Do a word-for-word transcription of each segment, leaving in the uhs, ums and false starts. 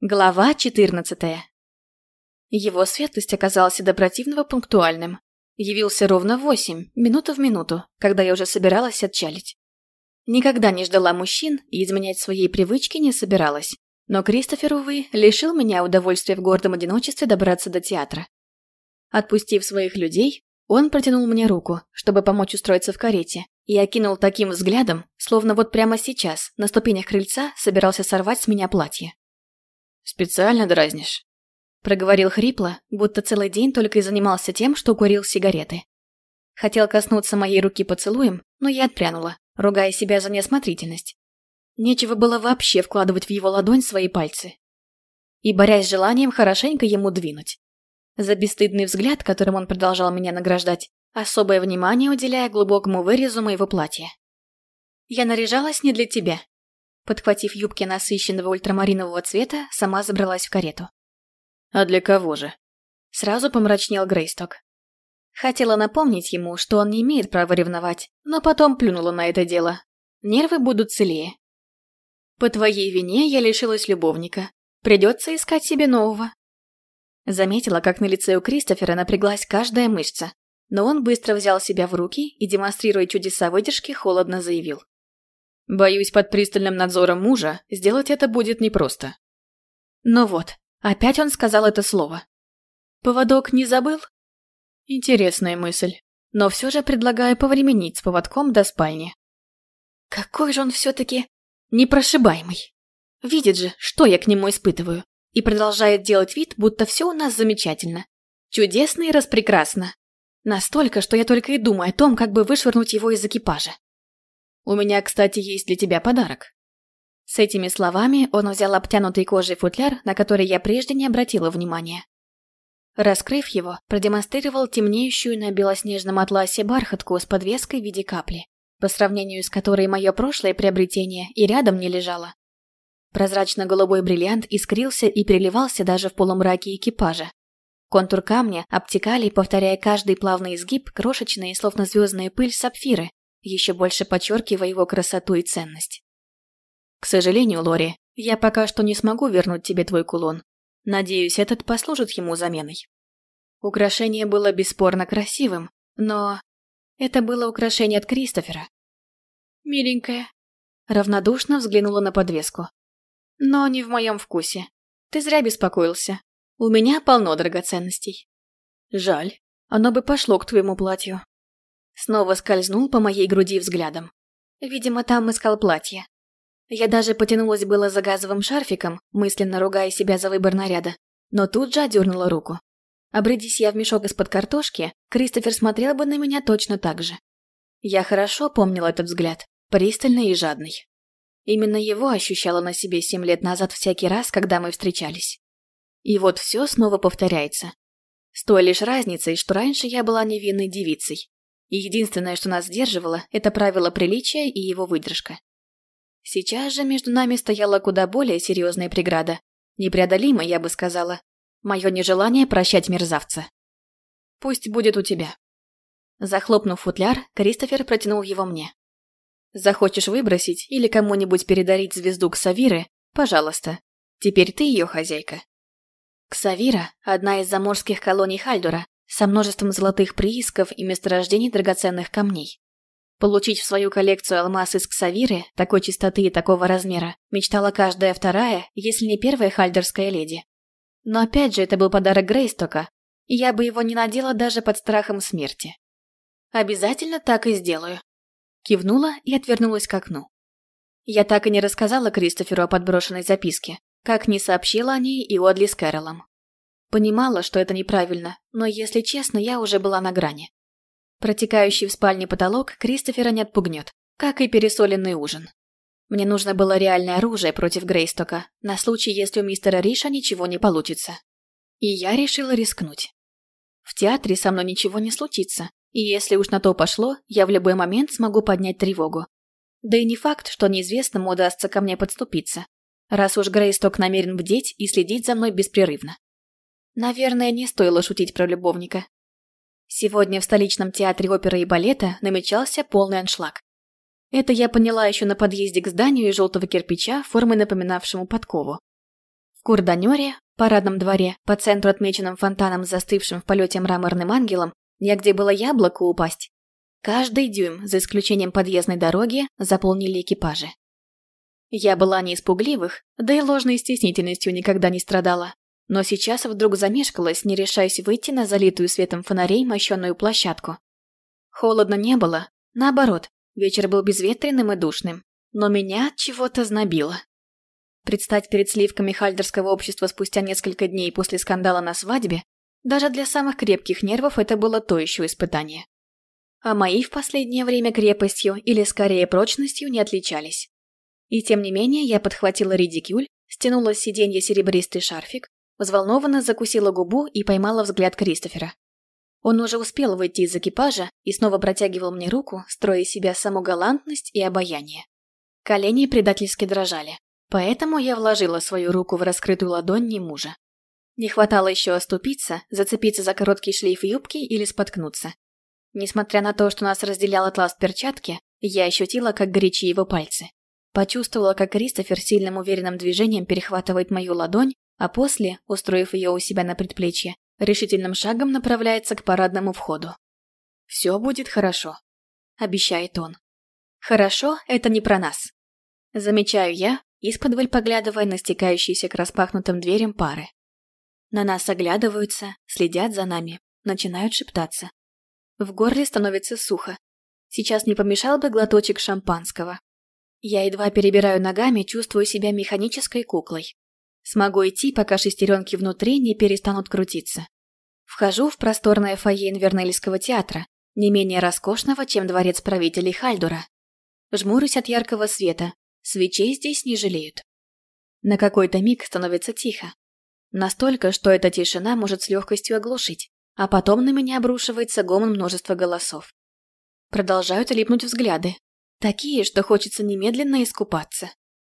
Глава четырнадцатая. Его светлость оказался до противного пунктуальным. Явился ровно в восемь, минута в минуту, когда я уже собиралась отчалить. Никогда не ждала мужчин и изменять своей привычке не собиралась. Но Кристофер, увы, лишил меня удовольствия в гордом одиночестве добраться до театра. Отпустив своих людей, он протянул мне руку, чтобы помочь устроиться в карете, и окинул таким взглядом, словно вот прямо сейчас, на ступенях крыльца, собирался сорвать с меня платье. «Специально дразнишь?» Проговорил хрипло, будто целый день только и занимался тем, что курил сигареты. Хотел коснуться моей руки поцелуем, но я отпрянула, ругая себя за неосмотрительность. Нечего было вообще вкладывать в его ладонь свои пальцы. И борясь с желанием хорошенько ему двинуть. За бесстыдный взгляд, которым он продолжал меня награждать, особое внимание уделяя глубокому вырезу моего платья. «Я наряжалась не для тебя». Подхватив юбки насыщенного ультрамаринового цвета, сама забралась в карету. «А для кого же?» Сразу помрачнел Грейсток. Хотела напомнить ему, что он не имеет права ревновать, но потом плюнула на это дело. Нервы будут целее. «По твоей вине я лишилась любовника. Придется искать себе нового». Заметила, как на лице у Кристофера напряглась каждая мышца, но он быстро взял себя в руки и, демонстрируя чудеса выдержки, холодно заявил. «Боюсь, под пристальным надзором мужа сделать это будет непросто». Ну вот, опять он сказал это слово. Поводок не забыл? Интересная мысль, но все же предлагаю повременить с поводком до спальни. Какой же он все-таки непрошибаемый. Видит же, что я к нему испытываю, и продолжает делать вид, будто все у нас замечательно. Чудесно и распрекрасно. Настолько, что я только и думаю о том, как бы вышвырнуть его из экипажа. У меня, кстати, есть для тебя подарок. С этими словами он взял обтянутый кожей футляр, на который я прежде не обратила внимания. Раскрыв его, продемонстрировал темнеющую на белоснежном атласе бархатку с подвеской в виде капли, по сравнению с которой мое прошлое приобретение и рядом не лежало. Прозрачно-голубой бриллиант искрился и переливался даже в полумраке экипажа. Контур камня обтекали, повторяя каждый плавный изгиб, крошечные, словно звездная пыль, сапфиры, еще больше подчеркивая его красоту и ценность. К сожалению, Лори, я пока что не смогу вернуть тебе твой кулон. Надеюсь, этот послужит ему заменой. Украшение было бесспорно красивым, но... это было украшение от Кристофера. Миленькая. Равнодушно взглянула на подвеску. Но не в моем вкусе. Ты зря беспокоился. У меня полно драгоценностей. Жаль, оно бы пошло к твоему платью. Снова скользнул по моей груди взглядом. Видимо, там искал платье. Я даже потянулась было за газовым шарфиком, мысленно ругая себя за выбор наряда, но тут же отдернула руку. Обрядись я в мешок из-под картошки, Кристофер смотрел бы на меня точно так же. Я хорошо помнила этот взгляд, пристальный и жадный. Именно его ощущала на себе семь лет назад всякий раз, когда мы встречались. И вот все снова повторяется. С той лишь разницей, что раньше я была невинной девицей. И единственное, что нас сдерживало, это правило приличия и его выдержка. Сейчас же между нами стояла куда более серьезная преграда. Непреодолимая, я бы сказала. Мое нежелание прощать мерзавца. Пусть будет у тебя. Захлопнув футляр, Кристофер протянул его мне. Захочешь выбросить или кому-нибудь передарить звезду Ксавиры, пожалуйста. Теперь ты ее хозяйка. Ксавира – одна из заморских колоний Хальдура, со множеством золотых приисков и месторождений драгоценных камней. Получить в свою коллекцию алмаз из Ксавиры, такой чистоты и такого размера, мечтала каждая вторая, если не первая хальдерская леди. Но опять же, это был подарок Грейстока, и я бы его не надела даже под страхом смерти. Обязательно так и сделаю. Кивнула и отвернулась к окну. Я так и не рассказала Кристоферу о подброшенной записке, как не сообщила о ней и Одли с Кэролом. Понимала, что это неправильно, но, если честно, я уже была на грани. Протекающий в спальне потолок Кристофера не отпугнет, как и пересоленный ужин. Мне нужно было реальное оружие против Грейстока, на случай, если у мистера Риша ничего не получится. И я решила рискнуть. В театре со мной ничего не случится, и если уж на то пошло, я в любой момент смогу поднять тревогу. Да и не факт, что неизвестному удастся ко мне подступиться, раз уж Грейсток намерен бдеть и следить за мной беспрерывно. Наверное, не стоило шутить про любовника. Сегодня в столичном театре оперы и балета намечался полный аншлаг. Это я поняла еще на подъезде к зданию из желтого кирпича, формой напоминавшему подкову. Курданёре, парадном дворе, по центру отмеченным фонтаном с застывшим в полете мраморным ангелом, негде было яблоко упасть. Каждый дюйм, за исключением подъездной дороги, заполнили экипажи. Я была не из пугливых, да и ложной стеснительностью никогда не страдала. Но сейчас вдруг замешкалась, не решаясь выйти на залитую светом фонарей мощенную площадку. Холодно не было, наоборот, вечер был безветренным и душным, но меня от чего-то знобило. Предстать перед сливками хальдерского общества спустя несколько дней после скандала на свадьбе, даже для самых крепких нервов это было то еще испытание. А мои в последнее время крепостью, или скорее прочностью, не отличались. И тем не менее я подхватила редикюль, стянула с сиденья серебристый шарфик, взволнованно закусила губу и поймала взгляд Кристофера. Он уже успел выйти из экипажа и снова протягивал мне руку, строя из себя саму галантность и обаяние. Колени предательски дрожали, поэтому я вложила свою руку в раскрытую ладонь не мужа. Не хватало еще оступиться, зацепиться за короткий шлейф юбки или споткнуться. Несмотря на то, что нас разделял атлас перчатки, я ощутила, как горячи его пальцы. Почувствовала, как Кристофер сильным уверенным движением перехватывает мою ладонь, а после, устроив ее у себя на предплечье, решительным шагом направляется к парадному входу. «Все будет хорошо», — обещает он. «Хорошо — это не про нас». Замечаю я, исподволь поглядывая на стекающиеся к распахнутым дверям пары. На нас оглядываются, следят за нами, начинают шептаться. В горле становится сухо. Сейчас не помешал бы глоточек шампанского. Я едва перебираю ногами, чувствую себя механической куклой. Смогу идти, пока шестеренки внутри не перестанут крутиться. Вхожу в просторное фойе Инвернельского театра, не менее роскошного, чем дворец правителей Хальдура. Жмурюсь от яркого света, свечей здесь не жалеют. На какой-то миг становится тихо. Настолько, что эта тишина может с легкостью оглушить, а потом на меня обрушивается гомон множества голосов. Продолжают липнуть взгляды, такие, что хочется немедленно искупаться.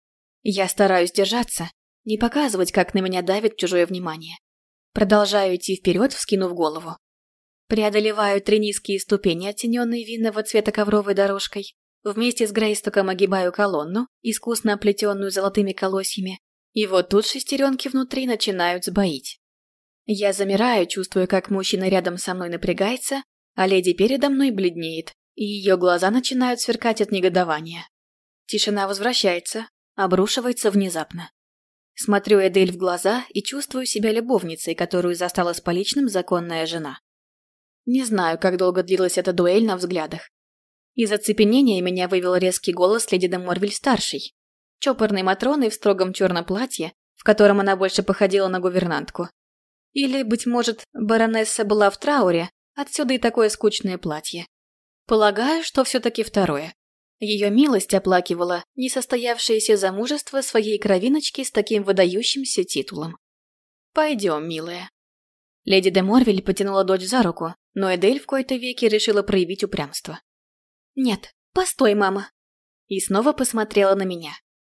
Я стараюсь держаться, не показывать, как на меня давит чужое внимание. Продолжаю идти вперед, вскинув голову. Преодолеваю три низкие ступени, оттененные винного цвета ковровой дорожкой. Вместе с Грейстоком огибаю колонну, искусно оплетенную золотыми колосьями. И вот тут шестеренки внутри начинают сбоить. Я замираю, чувствуя, как мужчина рядом со мной напрягается, а леди передо мной бледнеет, и ее глаза начинают сверкать от негодования. Тишина возвращается, обрушивается внезапно. Смотрю Эдель в глаза и чувствую себя любовницей, которую застала с поличным законная жена. Не знаю, как долго длилась эта дуэль на взглядах. Из оцепенения меня вывел резкий голос леди де Морвиль-старшей, чопорной Матроны в строгом черном платье, в котором она больше походила на гувернантку. Или, быть может, баронесса была в трауре, отсюда и такое скучное платье. Полагаю, что все-таки второе. Ее милость оплакивала несостоявшееся замужество своей кровиночки с таким выдающимся титулом. «Пойдем, милая». Леди де Морвиль потянула дочь за руку, но Эдель в кои-то веки решила проявить упрямство. «Нет, постой, мама». И снова посмотрела на меня.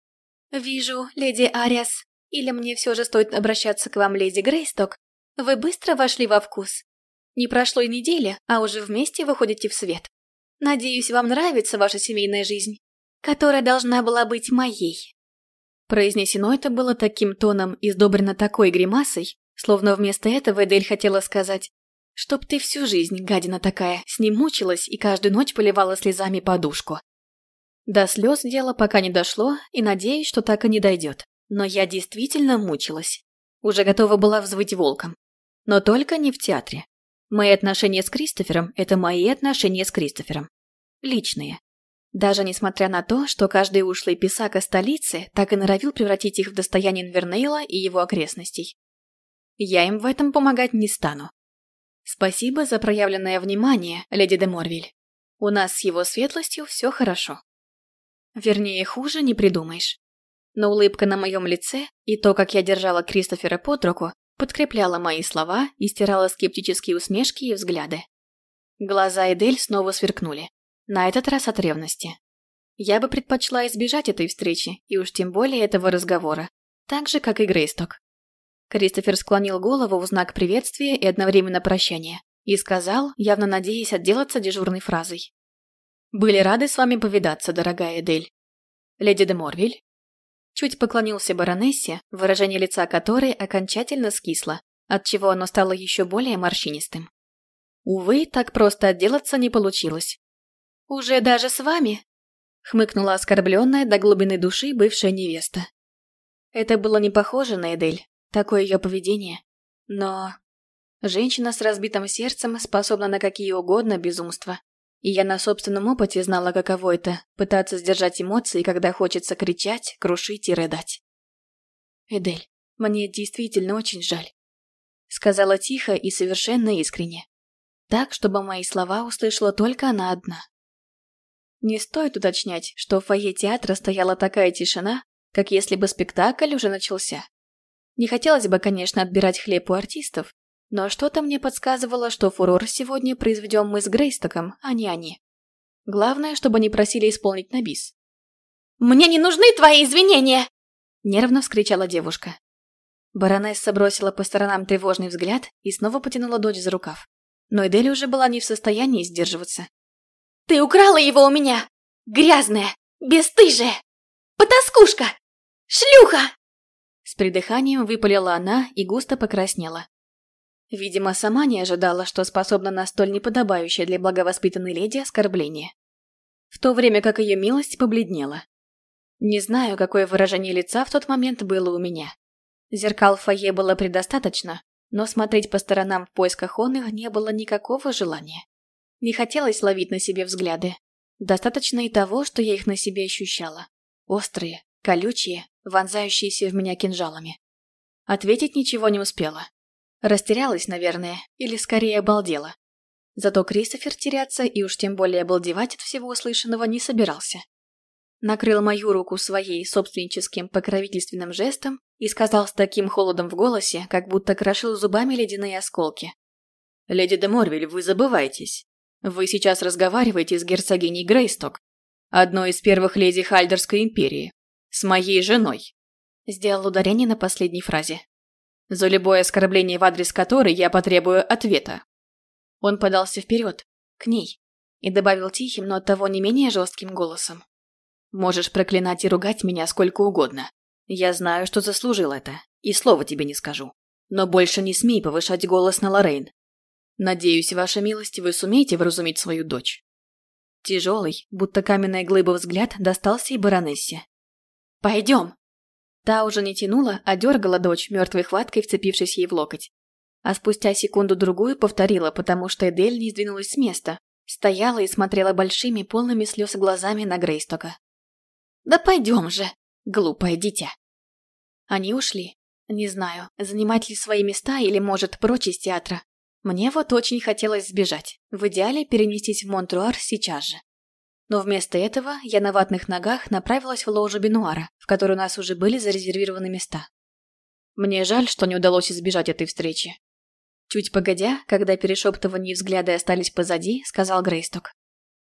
«Вижу, леди Ариас, или мне все же стоит обращаться к вам, леди Грейсток, вы быстро вошли во вкус. Не прошло и недели, а уже вместе выходите в свет. Надеюсь, вам нравится ваша семейная жизнь, которая должна была быть моей». Произнесено это было таким тоном и сдобрено такой гримасой, словно вместо этого Эдель хотела сказать: «Чтоб ты всю жизнь, гадина такая, с ним мучилась и каждую ночь поливала слезами подушку». До слез дело пока не дошло, и надеюсь, что так и не дойдет. Но я действительно мучилась. Уже готова была взвыть волком. Но только не в театре. Мои отношения с Кристофером – это мои отношения с Кристофером. Личные. Даже несмотря на то, что каждый ушлый писака столицы так и норовил превратить их в достояние Инвернейла и его окрестностей. Я им в этом помогать не стану. Спасибо за проявленное внимание, леди де Морвиль. У нас с его светлостью все хорошо. Вернее, хуже не придумаешь. Но улыбка на моем лице и то, как я держала Кристофера под руку, подкрепляла мои слова и стирала скептические усмешки и взгляды. Глаза Эдель снова сверкнули. На этот раз от ревности. Я бы предпочла избежать этой встречи, и уж тем более этого разговора. Так же, как и Грейсток. Кристофер склонил голову в знак приветствия и одновременно прощания. И сказал, явно надеясь отделаться дежурной фразой. «Были рады с вами повидаться, дорогая Эдель. Леди де Морвиль?» Чуть поклонился баронессе, выражение лица которой окончательно скисло, отчего оно стало еще более морщинистым. Увы, так просто отделаться не получилось. «Уже даже с вами?» — хмыкнула оскорбленная до глубины души бывшая невеста. Это было не похоже на Эдель, такое ее поведение. Но женщина с разбитым сердцем способна на какие угодно безумства. И я на собственном опыте знала, каково это – пытаться сдержать эмоции, когда хочется кричать, крушить и рыдать. «Эдель, мне действительно очень жаль», – сказала тихо и совершенно искренне. Так, чтобы мои слова услышала только она одна. Не стоит уточнять, что в фойе театра стояла такая тишина, как если бы спектакль уже начался. Не хотелось бы, конечно, отбирать хлеб у артистов, но что-то мне подсказывало, что фурор сегодня произведем мы с Грейстоком, а не они. Главное, чтобы не просили исполнить на бис. «Мне не нужны твои извинения!» – нервно вскричала девушка. Баронесса бросила по сторонам тревожный взгляд и снова потянула дочь за рукав. Но Эдель уже была не в состоянии сдерживаться. «Ты украла его у меня! Грязная! Бесстыжая! Потаскушка! Шлюха!» С придыханием выпалила она и густо покраснела. Видимо, сама не ожидала, что способна на столь неподобающее для благовоспитанной леди оскорбление. В то время как ее милость побледнела. Не знаю, какое выражение лица в тот момент было у меня. Зеркал в фойе было предостаточно, но смотреть по сторонам в поисках он их не было никакого желания. Не хотелось ловить на себе взгляды. Достаточно и того, что я их на себе ощущала. Острые, колючие, вонзающиеся в меня кинжалами. Ответить ничего не успела. Растерялась, наверное, или скорее обалдела. Зато Кристофер теряться и уж тем более обалдевать от всего услышанного не собирался. Накрыл мою руку своей собственническим покровительственным жестом и сказал с таким холодом в голосе, как будто крошил зубами ледяные осколки. «Леди де Морвиль, вы забываетесь. Вы сейчас разговариваете с герцогиней Грейсток, одной из первых леди Хальдерской империи, с моей женой». Сделал ударение на последней фразе. «За любое оскорбление в адрес которой я потребую ответа». Он подался вперед, к ней, и добавил тихим, но оттого не менее жестким голосом. «Можешь проклинать и ругать меня сколько угодно. Я знаю, что заслужил это, и слова тебе не скажу. Но больше не смей повышать голос на Лоррейн. Надеюсь, ваша милость, вы сумеете вразумить свою дочь». Тяжелый, будто каменная глыба взгляд достался и баронессе. «Пойдем!» Та уже не тянула, а дергала дочь, мертвой хваткой вцепившись ей в локоть. А спустя секунду-другую повторила, потому что Эдель не сдвинулась с места, стояла и смотрела большими, полными слез глазами на Грейстока. «Да пойдем же, глупое дитя!» Они ушли. Не знаю, занимать ли свои места или, может, прочь из театра. Мне вот очень хотелось сбежать, в идеале перенестись в Монтруар сейчас же. Но вместо этого я на ватных ногах направилась в ложу Бенуара, в которой у нас уже были зарезервированы места. Мне жаль, что не удалось избежать этой встречи. Чуть погодя, когда перешептывания и взгляды остались позади, сказал Грейсток.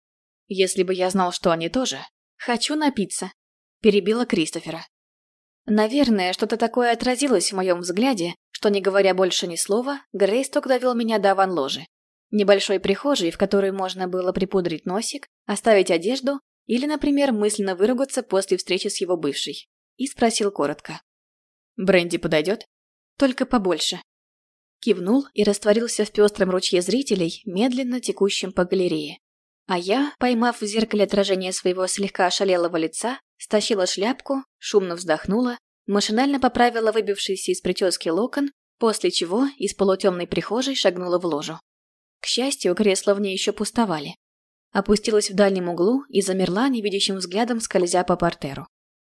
«Если бы я знал, что они тоже...» «Хочу напиться», — перебила Кристофера. Наверное, что-то такое отразилось в моем взгляде, что, не говоря больше ни слова, Грейсток довел меня до ван-ложи. Небольшой прихожей, в которой можно было припудрить носик, оставить одежду или, например, мысленно выругаться после встречи с его бывшей. И спросил коротко. «Бренди подойдет?» «Только побольше». Кивнул и растворился в пестром ручье зрителей, медленно текущем по галерее. А я, поймав в зеркале отражение своего слегка ошалелого лица, стащила шляпку, шумно вздохнула, машинально поправила выбившийся из прически локон, после чего из полутемной прихожей шагнула в ложу. К счастью, кресла в ней еще пустовали. Опустилась в дальнем углу и замерла невидящим взглядом, скользя по партеру.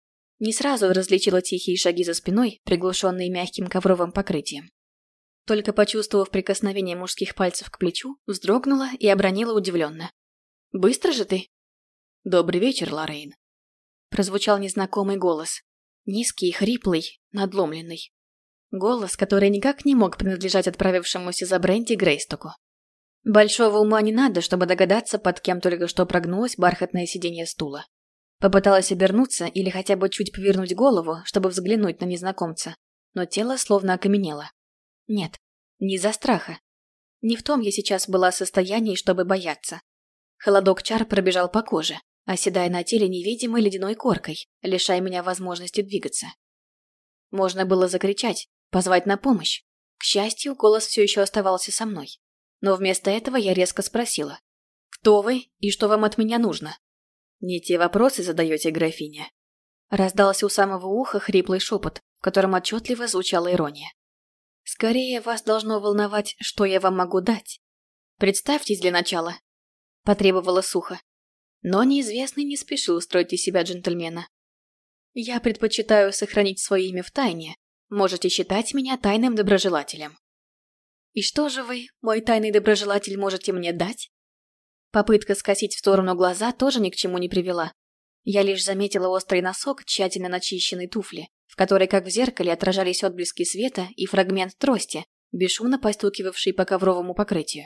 Не сразу различила тихие шаги за спиной, приглушенные мягким ковровым покрытием. Только почувствовав прикосновение мужских пальцев к плечу, вздрогнула и обронила удивленно. «Быстро же ты?» «Добрый вечер, Лоррейн», — прозвучал незнакомый голос. Низкий, хриплый, надломленный. Голос, который никак не мог принадлежать отправившемуся за Бренди Грейстоку. Большого ума не надо, чтобы догадаться, под кем только что прогнулось бархатное сиденье стула. Попыталась обернуться или хотя бы чуть повернуть голову, чтобы взглянуть на незнакомца, но тело словно окаменело. Нет, не из-за страха. Не в том я сейчас была в состоянии, чтобы бояться. Холодок чар пробежал по коже, оседая на теле невидимой ледяной коркой, лишая меня возможности двигаться. Можно было закричать, позвать на помощь. К счастью, голос все еще оставался со мной. Но вместо этого я резко спросила: «Кто вы и что вам от меня нужно?» «Не те вопросы задаете, графиня». Раздался у самого уха хриплый шепот, в котором отчетливо звучала ирония. «Скорее вас должно волновать, что я вам могу дать. Представьтесь для начала», — потребовала сухо. Но неизвестный не спешил устроить из себя джентльмена. «Я предпочитаю сохранить свое имя в тайне. Можете считать меня тайным доброжелателем». «И что же вы, мой тайный доброжелатель, можете мне дать?» Попытка скосить в сторону глаза тоже ни к чему не привела. Я лишь заметила острый носок тщательно начищенной туфли, в которой, как в зеркале, отражались отблески света и фрагмент трости, бесшумно постукивавший по ковровому покрытию.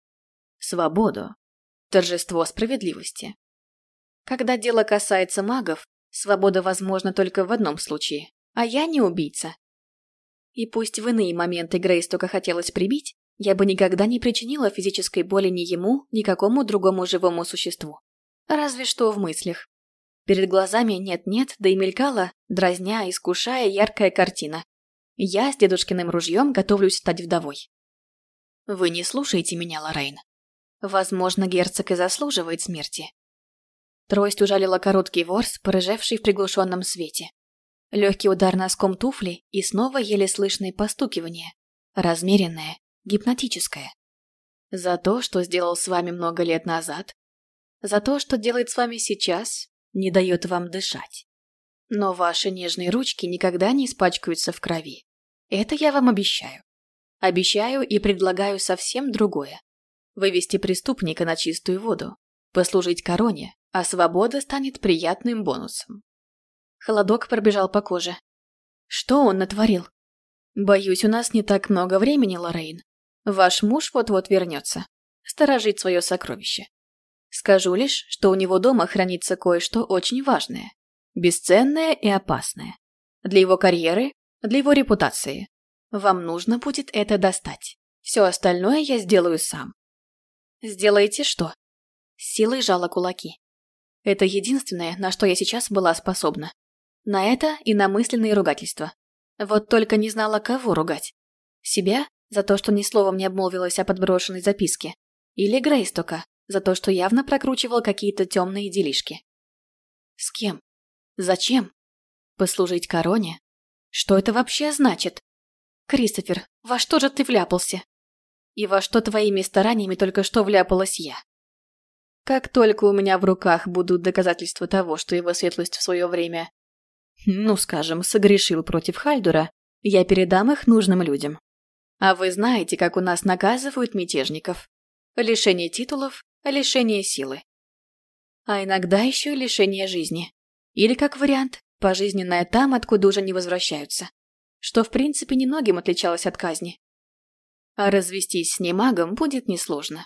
Свободу. Торжество справедливости. Когда дело касается магов, свобода возможна только в одном случае, а я не убийца. И пусть в иные моменты Грейс только хотелось прибить, я бы никогда не причинила физической боли ни ему, ни какому другому живому существу. Разве что в мыслях. Перед глазами нет-нет, да и мелькала, дразня, искушая, яркая картина. Я с дедушкиным ружьем готовлюсь стать вдовой. Вы не слушаете меня, Лоррейн. Возможно, герцог и заслуживает смерти. Трость ужалила короткий ворс, порыжевший в приглушенном свете. Легкий удар носком туфли и снова еле слышное постукивание. Размеренное, гипнотическое. За то, что сделал с вами много лет назад. За то, что делает с вами сейчас, не дает вам дышать. Но ваши нежные ручки никогда не испачкаются в крови. Это я вам обещаю. Обещаю и предлагаю совсем другое. Вывести преступника на чистую воду. Послужить короне, а свобода станет приятным бонусом. Холодок пробежал по коже. Что он натворил? Боюсь, у нас не так много времени, Лоррейн. Ваш муж вот-вот вернется. Сторожить свое сокровище. Скажу лишь, что у него дома хранится кое-что очень важное. Бесценное и опасное. Для его карьеры, для его репутации. Вам нужно будет это достать. Все остальное я сделаю сам. Сделаете что? С силой сжала кулаки. Это единственное, на что я сейчас была способна. На это и на мысленные ругательства. Вот только не знала, кого ругать. Себя за то, что ни словом не обмолвилась о подброшенной записке. Или Грейстока за то, что явно прокручивал какие-то темные делишки. С кем? Зачем? Послужить короне? Что это вообще значит? Кристофер, во что же ты вляпался? И во что твоими стараниями только что вляпалась я? Как только у меня в руках будут доказательства того, что его светлость в свое время, ну скажем, согрешил против Хальдура, я передам их нужным людям. А вы знаете, как у нас наказывают мятежников. Лишение титулов, лишение силы. А иногда еще и лишение жизни. Или, как вариант, пожизненное там, откуда уже не возвращаются. Что, в принципе, немногим отличалось от казни. А развестись с немагом будет несложно.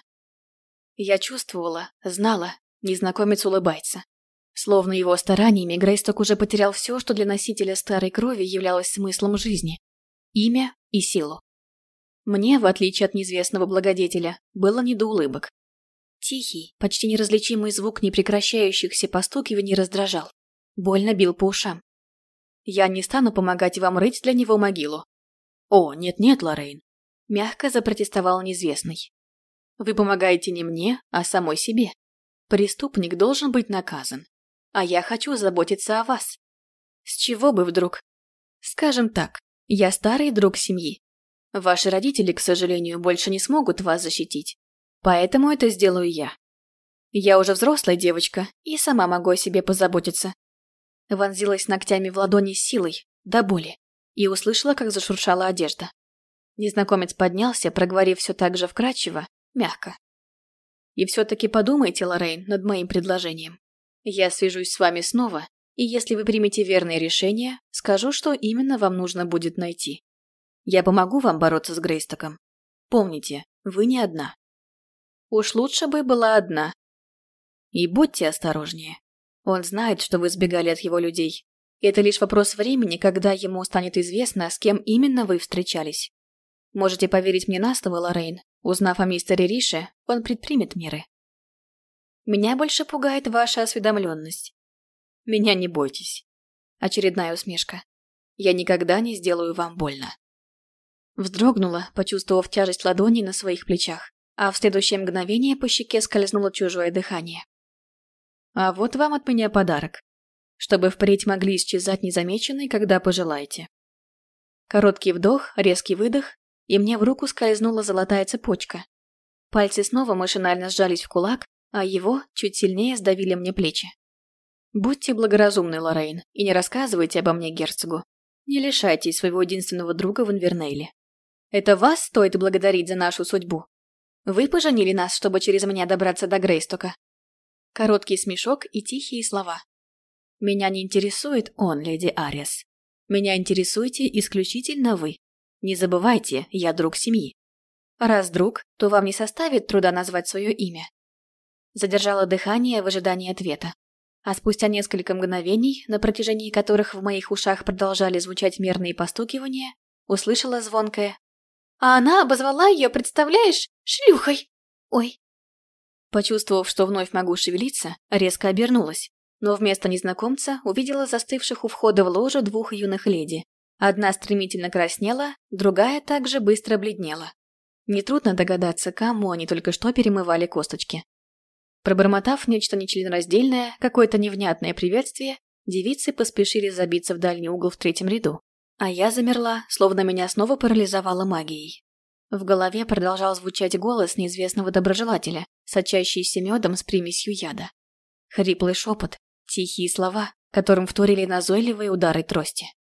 Я чувствовала, знала, незнакомец улыбается. Словно его стараниями Грейсток уже потерял все, что для носителя старой крови являлось смыслом жизни. Имя и силу. Мне, в отличие от неизвестного благодетеля, было не до улыбок. Тихий, почти неразличимый звук непрекращающихся постукиваний раздражал. Больно бил по ушам. Я не стану помогать вам рыть для него могилу. О, нет-нет, Лоррейн. Мягко запротестовал неизвестный. Вы помогаете не мне, а самой себе. Преступник должен быть наказан. А я хочу заботиться о вас. С чего бы вдруг? Скажем так, я старый друг семьи. Ваши родители, к сожалению, больше не смогут вас защитить. Поэтому это сделаю я. Я уже взрослая девочка и сама могу о себе позаботиться. Вонзилась ногтями в ладони с силой, до боли, и услышала, как зашуршала одежда. Незнакомец поднялся, проговорив все так же вкрадчиво, мягко. И все-таки подумайте, Лоррейн, над моим предложением. Я свяжусь с вами снова, и если вы примете верное решение, скажу, что именно вам нужно будет найти. Я помогу вам бороться с Грейстоком. Помните, вы не одна. Уж лучше бы была одна. И будьте осторожнее. Он знает, что вы сбегали от его людей. Это лишь вопрос времени, когда ему станет известно, с кем именно вы встречались. Можете поверить мне на слово, Лоррейн. Узнав о мистере Рише, он предпримет меры. Меня больше пугает ваша осведомленность. Меня не бойтесь. Очередная усмешка. Я никогда не сделаю вам больно. Вздрогнула, почувствовав тяжесть ладоней на своих плечах, а в следующее мгновение по щеке скользнуло чужое дыхание. А вот вам от меня подарок, чтобы впредь могли исчезать незамеченные, когда пожелаете. Короткий вдох, резкий выдох, и мне в руку скользнула золотая цепочка. Пальцы снова машинально сжались в кулак, а его чуть сильнее сдавили мне плечи. Будьте благоразумны, Лоррейн, и не рассказывайте обо мне герцогу. Не лишайтесь своего единственного друга в Инвернейле. Это вас стоит благодарить за нашу судьбу. Вы поженили нас, чтобы через меня добраться до Грейстока. Короткий смешок и тихие слова. Меня не интересует он, леди Ариас. Меня интересуете исключительно вы. Не забывайте, я друг семьи. Раз друг, то вам не составит труда назвать свое имя. Задержала дыхание в ожидании ответа. А спустя несколько мгновений, на протяжении которых в моих ушах продолжали звучать мерные постукивания, услышала звонкое: «А она обозвала ее, представляешь, шлюхой! Ой!» Почувствовав, что вновь могу шевелиться, резко обернулась, но вместо незнакомца увидела застывших у входа в ложу двух юных леди. Одна стремительно краснела, другая также быстро бледнела. Нетрудно догадаться, кому они только что перемывали косточки. Пробормотав нечто нечленораздельное, какое-то невнятное приветствие, девицы поспешили забиться в дальний угол в третьем ряду. А я замерла, словно меня снова парализовала магией. В голове продолжал звучать голос неизвестного доброжелателя, сочащийся медом с примесью яда. Хриплый шепот, тихие слова, которым вторили назойливые удары трости.